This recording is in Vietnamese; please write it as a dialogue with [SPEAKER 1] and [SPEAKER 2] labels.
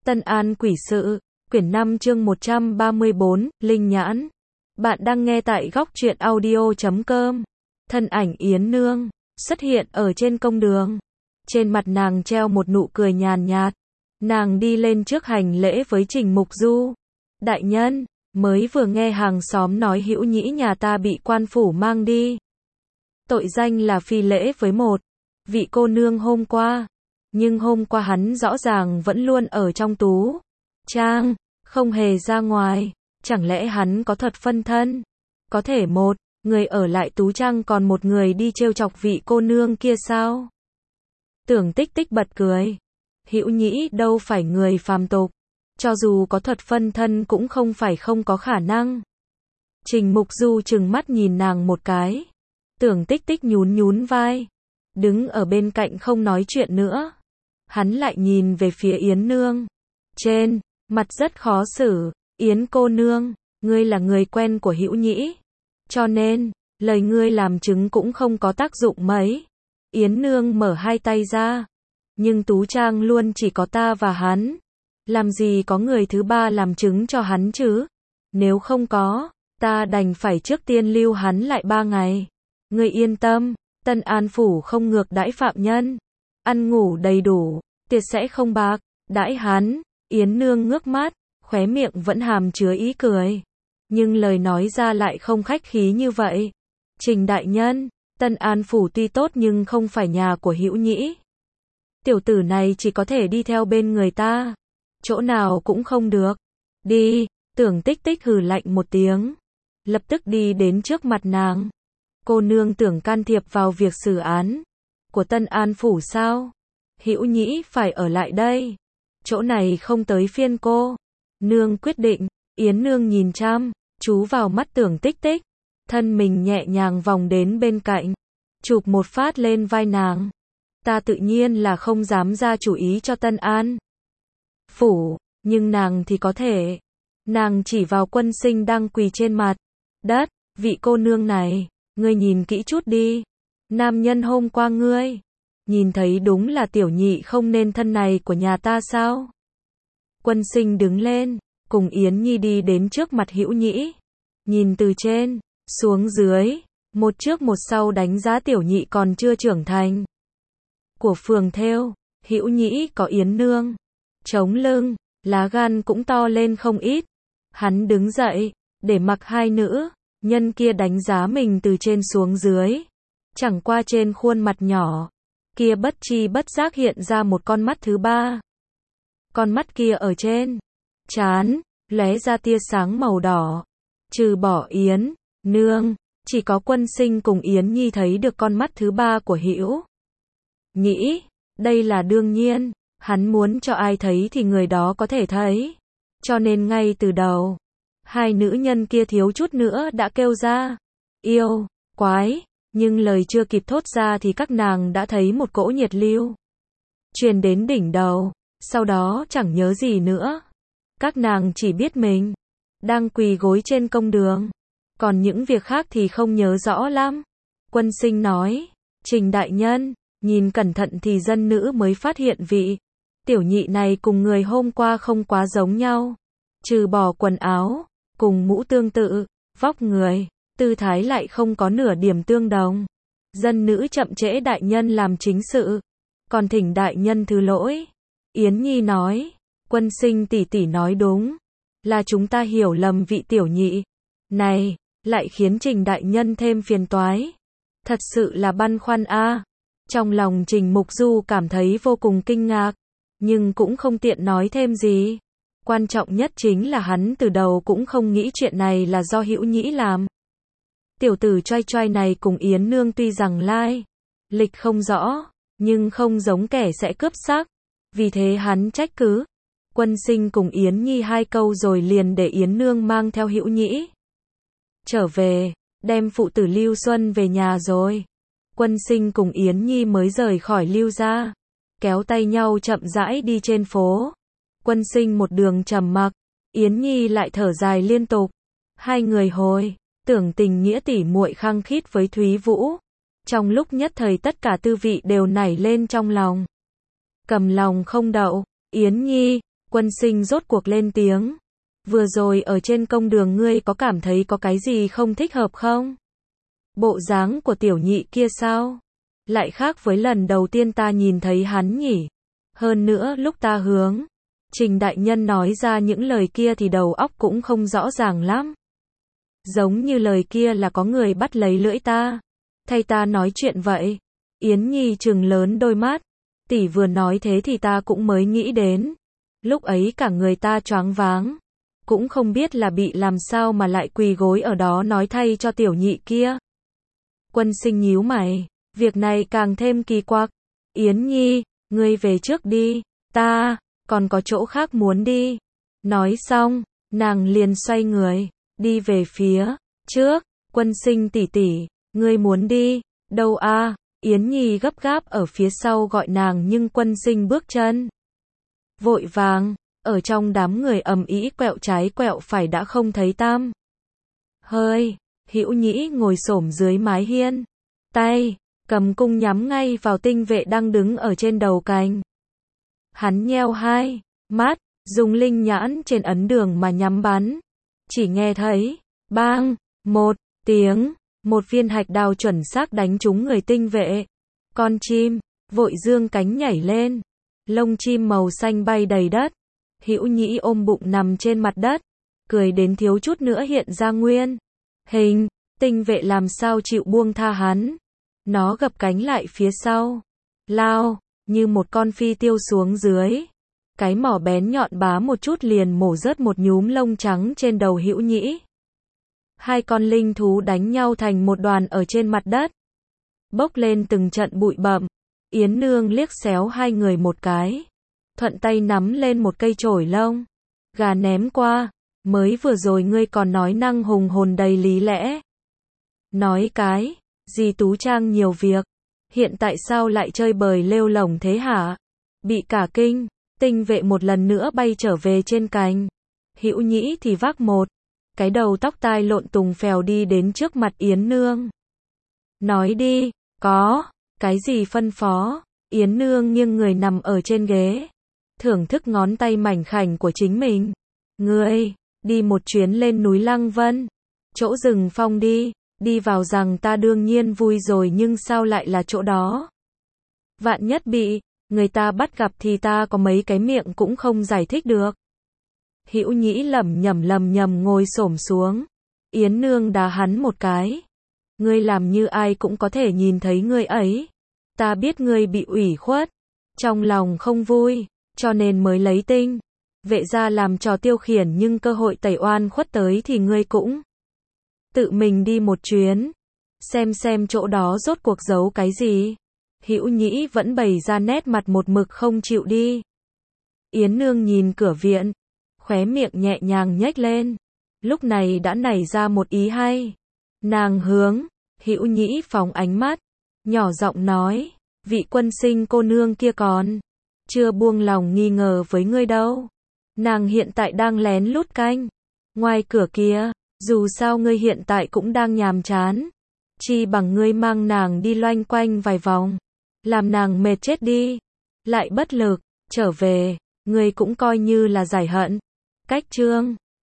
[SPEAKER 1] Tân An Quỷ Sự, quyển 5 chương 134, Linh Nhãn. Bạn đang nghe tại góc truyện audio.com. Thân ảnh Yến Nương xuất hiện ở trên công đường. Trên mặt nàng treo một nụ cười nhàn nhạt. Nàng đi lên trước hành lễ với Trình Mục Du. Đại nhân, mới vừa nghe hàng xóm nói Hữu Nhĩ nhà ta bị quan phủ mang đi. Tội danh là phi lễ với một vị cô nương hôm qua. Nhưng hôm qua hắn rõ ràng vẫn luôn ở trong tú trang, không hề ra ngoài. Chẳng lẽ hắn có thuật phân thân? Có thể một người ở lại tú trang còn một người đi trêu chọc vị cô nương kia sao? Tưởng Tích Tích bật cười. Hữu Nhĩ đâu phải người phàm tục. Cho dù có thuật phân thân cũng không phải không có khả năng. Trình Mục Du trừng mắt nhìn nàng một cái. Tưởng Tích Tích nhún nhún vai. Đứng ở bên cạnh không nói chuyện nữa. Hắn lại nhìn về phía Yến Nương. Trên mặt rất khó xử. Yến cô nương, ngươi là người quen của Hữu Nhĩ. Cho nên, lời ngươi làm chứng cũng không có tác dụng mấy. Yến Nương mở hai tay ra. Nhưng tú trang luôn chỉ có ta và hắn. Làm gì có người thứ ba làm chứng cho hắn chứ? Nếu không có, ta đành phải trước tiên lưu hắn lại 3 ngày. Ngươi yên tâm, Tân An Phủ không ngược đãi phạm nhân. Ăn ngủ đầy đủ, tiệt sẽ không bạc đãi hắn. Yến Nương ngước mắt, khóe miệng vẫn hàm chứa ý cười. Nhưng lời nói ra lại không khách khí như vậy. Trình đại nhân, Tân An Phủ tuy tốt nhưng không phải nhà của Hữu Nhĩ. Tiểu tử này chỉ có thể đi theo bên người ta. Chỗ nào cũng không được. Đi, Tưởng Tích Tích hừ lạnh một tiếng. Lập tức đi đến trước mặt nàng. Cô nương tưởng can thiệp vào việc xử án của Tân An Phủ sao? Hữu Nhĩ phải ở lại đây. Chỗ này không tới phiên cô. Nương quyết định. Yến Nương nhìn chăm chú vào mắt Tưởng Tích Tích. Thân mình nhẹ nhàng vòng đến bên cạnh. Chụp một phát lên vai nàng. Ta tự nhiên là không dám ra chủ ý cho Tân An Phủ. Nhưng nàng thì có thể. Nàng chỉ vào Quân Sinh đang quỳ trên mặt đất. Vị cô nương này, ngươi nhìn kỹ chút đi. Nam nhân hôm qua ngươi nhìn thấy đúng là tiểu nhị không nên thân này của nhà ta sao? Quân Sinh đứng lên, cùng Yến Nhi đi đến trước mặt Hữu Nhĩ. Nhìn từ trên xuống dưới, một trước một sau đánh giá tiểu nhị còn chưa trưởng thành. Của phường thêu, Hữu Nhĩ có Yến Nương chống lưng, lá gan cũng to lên không ít. Hắn đứng dậy, để mặc hai nữ nhân kia đánh giá mình từ trên xuống dưới. Chẳng qua trên khuôn mặt nhỏ kia bất chi bất giác hiện ra một con mắt thứ ba. Con mắt kia ở trên trán lóe ra tia sáng màu đỏ. Trừ bỏ Yến Nương, chỉ có Quân Sinh cùng Yến Nhi thấy được con mắt thứ ba của Hữu Nhĩ. Đây là đương nhiên, hắn muốn cho ai thấy thì người đó có thể thấy. Cho nên ngay từ đầu, hai nữ nhân kia thiếu chút nữa đã kêu ra yêu quái. Nhưng lời chưa kịp thốt ra thì các nàng đã thấy một cỗ nhiệt lưu truyền đến đỉnh đầu. Sau đó chẳng nhớ gì nữa. Các nàng chỉ biết mình đang quỳ gối trên công đường. Còn những việc khác thì không nhớ rõ lắm. Quân Sinh nói, Trình đại nhân, nhìn cẩn thận thì dân nữ mới phát hiện vị tiểu nhị này cùng người hôm qua không quá giống nhau. Trừ bỏ quần áo, cùng mũ tương tự, vóc người, tư thái lại không có nửa điểm tương đồng. Dân nữ chậm trễ đại nhân làm chính sự. Còn thỉnh đại nhân thứ lỗi. Yến Nhi nói, Quân Sinh tỷ tỷ nói đúng. Là chúng ta hiểu lầm vị tiểu nhị này, lại khiến Trình đại nhân thêm phiền toái. Thật sự là băn khoăn a. Trong lòng Trình Mục Du cảm thấy vô cùng kinh ngạc. Nhưng cũng không tiện nói thêm gì. Quan trọng nhất chính là hắn từ đầu cũng không nghĩ chuyện này là do Hữu Nhĩ làm. Tiểu tử choai choai này cùng Yến Nương tuy rằng lai lịch không rõ, nhưng không giống kẻ sẽ cướp sắc. Vì thế hắn trách cứ Quân Sinh cùng Yến Nhi 2 câu rồi liền để Yến Nương mang theo Hữu Nhĩ trở về, đem phụ tử Lưu Xuân về nhà rồi. Quân Sinh cùng Yến Nhi mới rời khỏi Lưu gia, kéo tay nhau chậm rãi đi trên phố. Quân Sinh một đường trầm mặc, Yến Nhi lại thở dài liên tục. Hai người hồi tưởng tình nghĩa tỉ muội khăng khít với Thúy Vũ. Trong lúc nhất thời tất cả tư vị đều nảy lên trong lòng. Cầm lòng không đậu, Yến Nhi, Quân Sinh rốt cuộc lên tiếng. Vừa rồi ở trên công đường ngươi có cảm thấy có cái gì không thích hợp không? Bộ dáng của tiểu nhị kia sao? Lại khác với lần đầu tiên ta nhìn thấy hắn nhỉ? Hơn nữa lúc ta hướng Trình đại nhân nói ra những lời kia thì đầu óc cũng không rõ ràng lắm. Giống như lời kia là có người bắt lấy lưỡi ta, thay ta nói chuyện vậy. Yến Nhi trừng lớn đôi mắt. Tỷ vừa nói thế thì ta cũng mới nghĩ đến. Lúc ấy cả người ta choáng váng. Cũng không biết là bị làm sao mà lại quỳ gối ở đó nói thay cho tiểu nhị kia. Quân Sinh nhíu mày. Việc này càng thêm kỳ quặc. Yến Nhi, ngươi về trước đi. Ta còn có chỗ khác muốn đi. Nói xong, nàng liền xoay người, đi về phía trước. Quân Sinh tỷ tỷ, ngươi muốn đi đâu a? Yến Nhi gấp gáp ở phía sau gọi nàng nhưng Quân Sinh bước chân vội vàng, ở trong đám người ầm ĩ quẹo trái quẹo phải đã không thấy tăm hơi. Hữu Nhĩ ngồi xổm dưới mái hiên, tay cầm cung nhắm ngay vào tinh vệ đang đứng ở trên đầu cành. Hắn nheo hai mắt, dùng linh nhãn trên ấn đường mà nhắm bắn. Chỉ nghe thấy bang một tiếng, một viên hạch đào chuẩn xác đánh trúng người tinh vệ. Con chim vội dương cánh nhảy lên, lông chim màu xanh bay đầy đất. Hữu Nhĩ ôm bụng nằm trên mặt đất, cười đến thiếu chút nữa hiện ra nguyên hình. Tinh vệ làm sao chịu buông tha hắn. Nó gập cánh lại phía sau, lao như một con phi tiêu xuống dưới. Cái mỏ bén nhọn bá một chút liền mổ rớt một nhúm lông trắng trên đầu Hữu Nhĩ. Hai con linh thú đánh nhau thành một đoàn ở trên mặt đất, bốc lên từng trận bụi bặm. Yến Nương liếc xéo hai người một cái, thuận tay nắm lên một cây chổi lông gà ném qua. Mới vừa rồi ngươi còn nói năng hùng hồn đầy lý lẽ. Nói cái gì Tú Trang nhiều việc, hiện tại sao lại chơi bời lêu lổng thế hả? Bị cả kinh, tinh vệ một lần nữa bay trở về trên cành. Hữu Nhĩ thì vác một cái đầu tóc tai lộn tùng phèo đi đến trước mặt Yến Nương. Nói đi, có cái gì phân phó? Yến Nương nghiêng người nằm ở trên ghế, thưởng thức ngón tay mảnh khảnh của chính mình. Ngươi đi một chuyến lên núi Lăng Vân, chỗ rừng phong đi. Đi vào rằng ta đương nhiên vui rồi nhưng sao lại là chỗ đó? Vạn nhất bị người ta bắt gặp thì ta có mấy cái miệng cũng không giải thích được. Hữu Nhĩ lẩm nhẩm ngồi xổm xuống. Yến Nương đá hắn một cái. Ngươi làm như ai cũng có thể nhìn thấy ngươi ấy. Ta biết ngươi bị ủy khuất, trong lòng không vui, cho nên mới lấy tinh vệ ra làm trò tiêu khiển, nhưng cơ hội tẩy oan khuất tới thì ngươi cũng tự mình đi một chuyến, xem chỗ đó rốt cuộc giấu cái gì. Hữu Nhĩ vẫn bày ra nét mặt một mực không chịu đi. Yến Nương nhìn cửa viện, khóe miệng nhẹ nhàng nhếch lên. Lúc này đã nảy ra một ý hay. Nàng hướng Hữu Nhĩ phóng ánh mắt, nhỏ giọng nói, vị Quân Sinh cô nương kia còn chưa buông lòng nghi ngờ với ngươi đâu. Nàng hiện tại đang lén lút canh ngoài cửa kia. Dù sao ngươi hiện tại cũng đang nhàm chán, chi bằng ngươi mang nàng đi loanh quanh vài vòng, làm nàng mệt chết đi, lại bất lực trở về, ngươi cũng coi như là giải hận. Cách chương